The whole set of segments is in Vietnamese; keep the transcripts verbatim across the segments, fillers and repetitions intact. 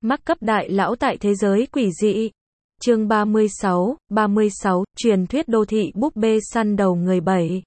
Mắc cấp đại lão tại thế giới quỷ dị. Chương ba mươi sáu, ba mươi sáu, truyền thuyết đô thị búp bê săn đầu người bảy.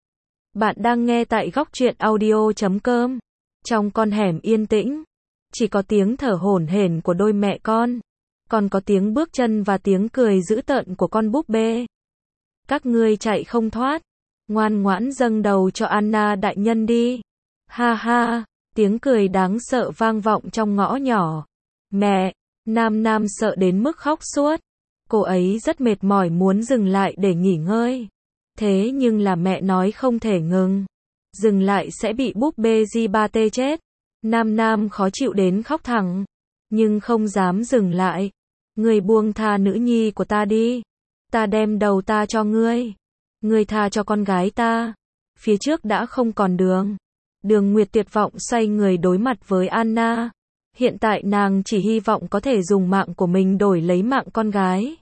Bạn đang nghe tại góc truyện audio chấm com. Trong con hẻm yên tĩnh, chỉ có tiếng thở hổn hển của đôi mẹ con, còn có tiếng bước chân và tiếng cười dữ tợn của con búp bê. Các ngươi chạy không thoát, ngoan ngoãn dâng đầu cho Anna đại nhân đi. Ha ha, tiếng cười đáng sợ vang vọng trong ngõ nhỏ. Mẹ, Nam Nam sợ đến mức khóc suốt. Cô ấy rất mệt mỏi muốn dừng lại để nghỉ ngơi. Thế nhưng là mẹ nói không thể ngừng. Dừng lại sẽ bị búp bê gi ba tê chết. Nam Nam khó chịu đến khóc thẳng. Nhưng không dám dừng lại. Ngươi buông tha nữ nhi của ta đi. Ta đem đầu ta cho ngươi. Ngươi tha cho con gái ta. Phía trước đã không còn đường. Đường Nguyệt tuyệt vọng xoay người đối mặt với Anna. Hiện tại nàng chỉ hy vọng có thể dùng mạng của mình đổi lấy mạng con gái.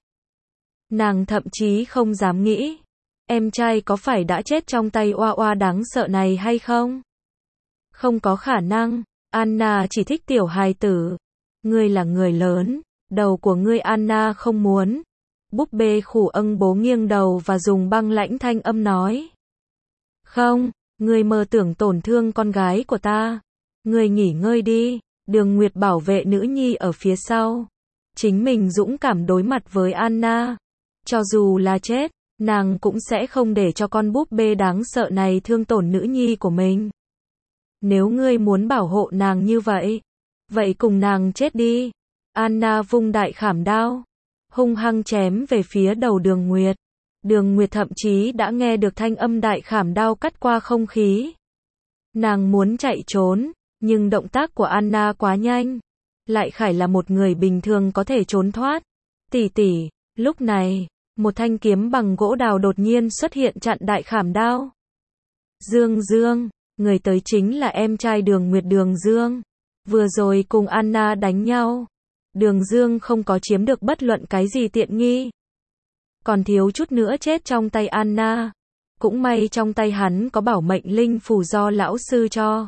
Nàng thậm chí không dám nghĩ, em trai có phải đã chết trong tay oa oa đáng sợ này hay không? Không có khả năng, Anna chỉ thích tiểu hài tử. Ngươi là người lớn, đầu của ngươi Anna không muốn. Búp bê khủ âng bố nghiêng đầu và dùng băng lãnh thanh âm nói. Không, ngươi mơ tưởng tổn thương con gái của ta. Ngươi nghỉ ngơi đi. Đường Nguyệt bảo vệ nữ nhi ở phía sau. Chính mình dũng cảm đối mặt với Anna. Cho dù là chết, nàng cũng sẽ không để cho con búp bê đáng sợ này thương tổn nữ nhi của mình. Nếu ngươi muốn bảo hộ nàng như vậy, vậy cùng nàng chết đi. Anna vung đại khảm đao, hung hăng chém về phía đầu Đường Nguyệt. Đường Nguyệt thậm chí đã nghe được thanh âm đại khảm đao cắt qua không khí. Nàng muốn chạy trốn. Nhưng động tác của Anna quá nhanh. Lại khải là một người bình thường có thể trốn thoát. Tỷ tỷ, lúc này, một thanh kiếm bằng gỗ đào đột nhiên xuất hiện chặn đại khảm đao. Dương Dương, người tới chính là em trai Đường Nguyệt Đường Dương. Vừa rồi cùng Anna đánh nhau. Đường Dương không có chiếm được bất luận cái gì tiện nghi. Còn thiếu chút nữa chết trong tay Anna. Cũng may trong tay hắn có bảo mệnh linh phù do lão sư cho.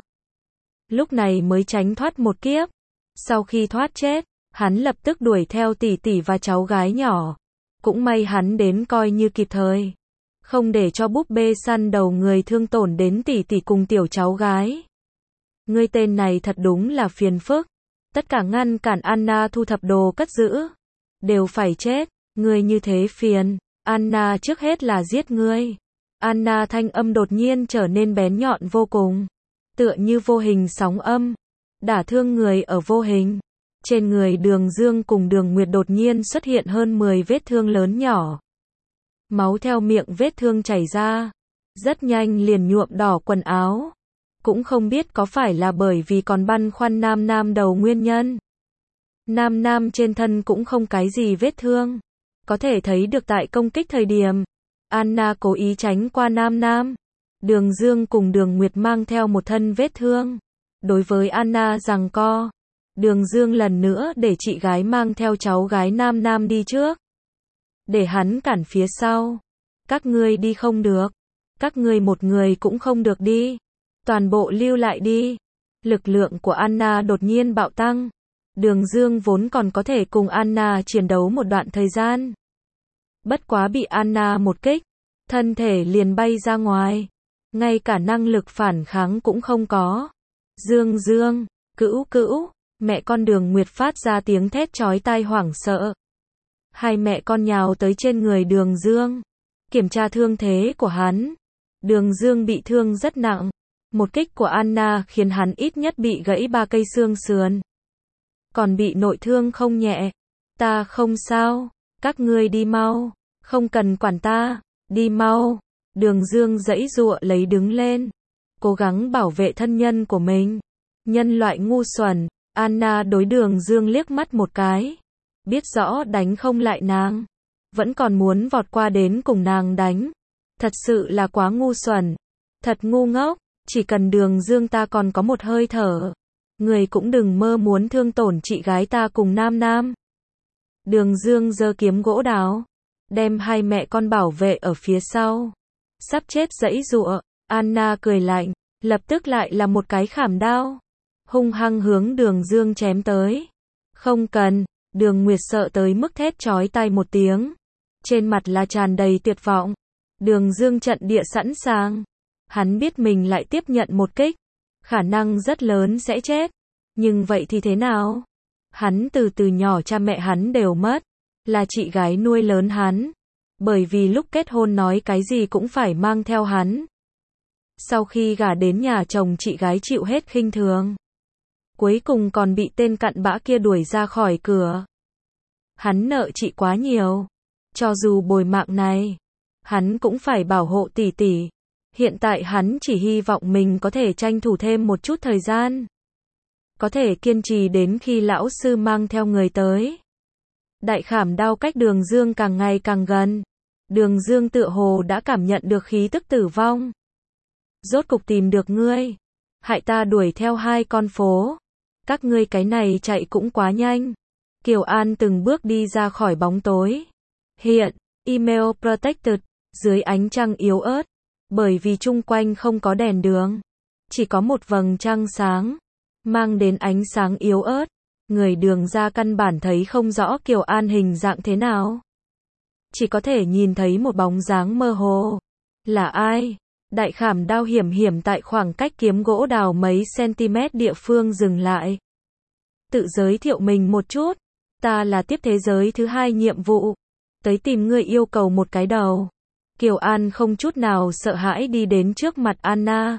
Lúc này mới tránh thoát một kiếp. Sau khi thoát chết, hắn lập tức đuổi theo tỷ tỷ và cháu gái nhỏ. Cũng may hắn đến coi như kịp thời. Không để cho búp bê săn đầu người thương tổn đến tỷ tỷ cùng tiểu cháu gái. Ngươi tên này thật đúng là phiền phức. Tất cả ngăn cản Anna thu thập đồ cất giữ. Đều phải chết. Ngươi như thế phiền. Anna trước hết là giết ngươi. Anna thanh âm đột nhiên trở nên bén nhọn vô cùng. Tựa như vô hình sóng âm, đả thương người ở vô hình. Trên người Đường Dương cùng Đường Nguyệt đột nhiên xuất hiện hơn mười vết thương lớn nhỏ. Máu theo miệng vết thương chảy ra, rất nhanh liền nhuộm đỏ quần áo. Cũng không biết có phải là bởi vì còn băn khoăn Nam Nam đầu nguyên nhân. Nam Nam trên thân cũng không cái gì vết thương. Có thể thấy được tại công kích thời điểm, Anna cố ý tránh qua Nam Nam. Đường Dương cùng Đường Nguyệt mang theo một thân vết thương. Đối với Anna giằng co, Đường Dương lần nữa để chị gái mang theo cháu gái Nam Nam đi trước. Để hắn cản phía sau. Các ngươi đi không được. Các ngươi một người cũng không được đi. Toàn bộ lưu lại đi. Lực lượng của Anna đột nhiên bạo tăng. Đường Dương vốn còn có thể cùng Anna chiến đấu một đoạn thời gian. Bất quá bị Anna một kích, thân thể liền bay ra ngoài. Ngay cả năng lực phản kháng cũng không có. Dương Dương, cữu cữu, mẹ con Đường Nguyệt phát ra tiếng thét chói tai hoảng sợ. Hai mẹ con nhào tới trên người Đường Dương, kiểm tra thương thế của hắn. Đường Dương bị thương rất nặng. Một kích của Anna khiến hắn ít nhất bị gãy ba cây xương sườn. Còn bị nội thương không nhẹ. Ta không sao, các ngươi đi mau, không cần quản ta, đi mau. Đường Dương giãy giụa lấy đứng lên, cố gắng bảo vệ thân nhân của mình. Nhân loại ngu xuẩn. Anna đối Đường Dương liếc mắt một cái, biết rõ đánh không lại nàng, vẫn còn muốn vọt qua đến cùng nàng đánh. Thật sự là quá ngu xuẩn, thật ngu ngốc. Chỉ cần Đường Dương ta còn có một hơi thở, người cũng đừng mơ muốn thương tổn chị gái ta cùng Nam Nam. Đường Dương giơ kiếm gỗ đào, đem hai mẹ con bảo vệ ở phía sau. Sắp chết giãy giụa, Anna cười lạnh, lập tức lại là một cái khảm đao, hung hăng hướng Đường Dương chém tới. Không cần, Đường Nguyệt sợ tới mức thét chói tai một tiếng. Trên mặt là tràn đầy tuyệt vọng. Đường Dương trận địa sẵn sàng. Hắn biết mình lại tiếp nhận một kích. Khả năng rất lớn sẽ chết. Nhưng vậy thì thế nào? Hắn từ từ nhỏ cha mẹ hắn đều mất. Là chị gái nuôi lớn hắn. Bởi vì lúc kết hôn nói cái gì cũng phải mang theo hắn. Sau khi gả đến nhà chồng chị gái chịu hết khinh thường. Cuối cùng còn bị tên cặn bã kia đuổi ra khỏi cửa. Hắn nợ chị quá nhiều. Cho dù bồi mạng này, hắn cũng phải bảo hộ tỷ tỷ. Hiện tại hắn chỉ hy vọng mình có thể tranh thủ thêm một chút thời gian. Có thể kiên trì đến khi lão sư mang theo người tới. Đại khảm đao cách Đường Dương càng ngày càng gần. Đường Dương tựa hồ đã cảm nhận được khí tức tử vong. Rốt cục tìm được ngươi. Hại ta đuổi theo hai con phố. Các ngươi cái này chạy cũng quá nhanh. Kiều An từng bước đi ra khỏi bóng tối. Hiện, email protected, dưới ánh trăng yếu ớt. Bởi vì chung quanh không có đèn đường. Chỉ có một vầng trăng sáng. Mang đến ánh sáng yếu ớt. Người Đường ra căn bản thấy không rõ Kiều An hình dạng thế nào. Chỉ có thể nhìn thấy một bóng dáng mơ hồ. Là ai? Đại khảm đao hiểm hiểm tại khoảng cách kiếm gỗ đào mấy cm địa phương dừng lại. Tự giới thiệu mình một chút. Ta là tiếp thế giới thứ hai nhiệm vụ. Tới tìm ngươi yêu cầu một cái đầu. Kiều An không chút nào sợ hãi đi đến trước mặt Anna.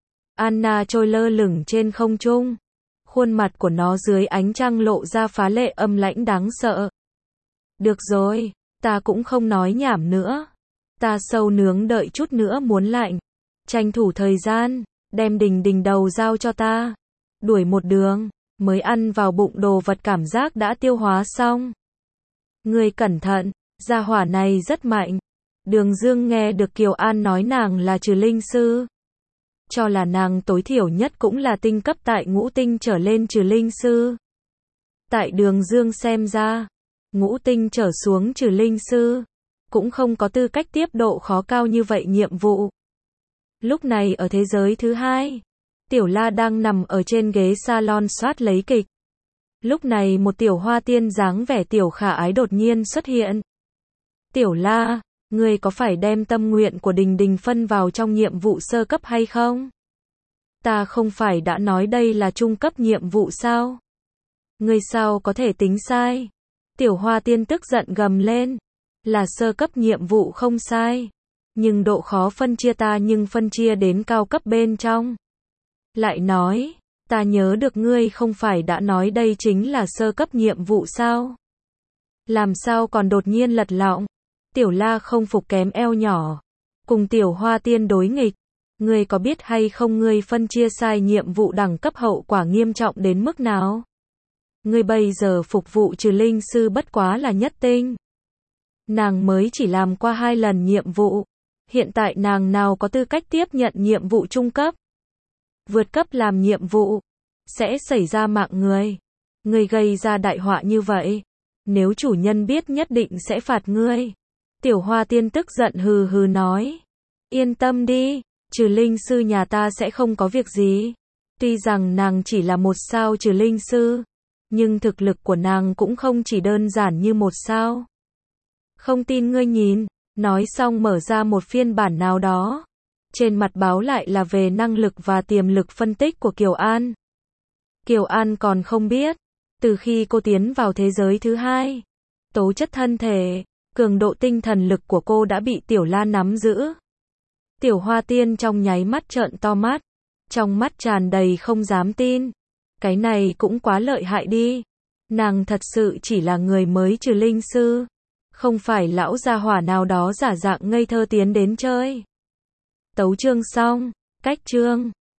Anna trôi lơ lửng trên không trung. Khuôn mặt của nó dưới ánh trăng lộ ra phá lệ âm lãnh đáng sợ. Được rồi, ta cũng không nói nhảm nữa. Ta sâu nướng đợi chút nữa muốn lạnh. Tranh thủ thời gian, đem đình đình đầu giao cho ta. Đuổi một đường, mới ăn vào bụng đồ vật cảm giác đã tiêu hóa xong. Ngươi cẩn thận, gia hỏa này rất mạnh. Đường Dương nghe được Kiều An nói nàng là trừ linh sư. Cho là nàng tối thiểu nhất cũng là tinh cấp tại ngũ tinh trở lên trừ linh sư. Tại Đường Dương xem ra, ngũ tinh trở xuống trừ linh sư, cũng không có tư cách tiếp độ khó cao như vậy nhiệm vụ. Lúc này ở thế giới thứ hai, Tiểu La đang nằm ở trên ghế salon soát lấy kịch. Lúc này một tiểu hoa tiên dáng vẻ tiểu khả ái đột nhiên xuất hiện. Tiểu La, ngươi có phải đem tâm nguyện của Đình Đình phân vào trong nhiệm vụ sơ cấp hay không? Ta không phải đã nói đây là trung cấp nhiệm vụ sao? Ngươi sao có thể tính sai? Tiểu hoa tiên tức giận gầm lên. Là sơ cấp nhiệm vụ không sai. Nhưng độ khó phân chia ta nhưng phân chia đến cao cấp bên trong. Lại nói, ta nhớ được ngươi không phải đã nói đây chính là sơ cấp nhiệm vụ sao? Làm sao còn đột nhiên lật lọng? Tiểu La không phục kém eo nhỏ. Cùng tiểu hoa tiên đối nghịch. Ngươi có biết hay không ngươi phân chia sai nhiệm vụ đẳng cấp hậu quả nghiêm trọng đến mức nào? Ngươi bây giờ phục vụ trừ linh sư bất quá là nhất tinh. Nàng mới chỉ làm qua hai lần nhiệm vụ. Hiện tại nàng nào có tư cách tiếp nhận nhiệm vụ trung cấp. Vượt cấp làm nhiệm vụ. Sẽ xảy ra mạng người. Ngươi gây ra đại họa như vậy. Nếu chủ nhân biết nhất định sẽ phạt ngươi. Tiểu hoa tiên tức giận hừ hừ nói. Yên tâm đi. Trừ linh sư nhà ta sẽ không có việc gì. Tuy rằng nàng chỉ là một sao trừ linh sư. Nhưng thực lực của nàng cũng không chỉ đơn giản như một sao. Không tin ngươi nhìn. Nói xong mở ra một phiên bản nào đó. Trên mặt báo lại là về năng lực và tiềm lực phân tích của Kiều An. Kiều An còn không biết. Từ khi cô tiến vào thế giới thứ hai. Tố chất thân thể, cường độ tinh thần lực của cô đã bị Tiểu La nắm giữ. Tiểu hoa tiên trong nháy mắt trợn to mắt. Trong mắt tràn đầy không dám tin. Cái này cũng quá lợi hại đi. Nàng thật sự chỉ là người mới trừ linh sư. Không phải lão gia hỏa nào đó giả dạng ngây thơ tiến đến chơi. Tấu chương xong, cách chương.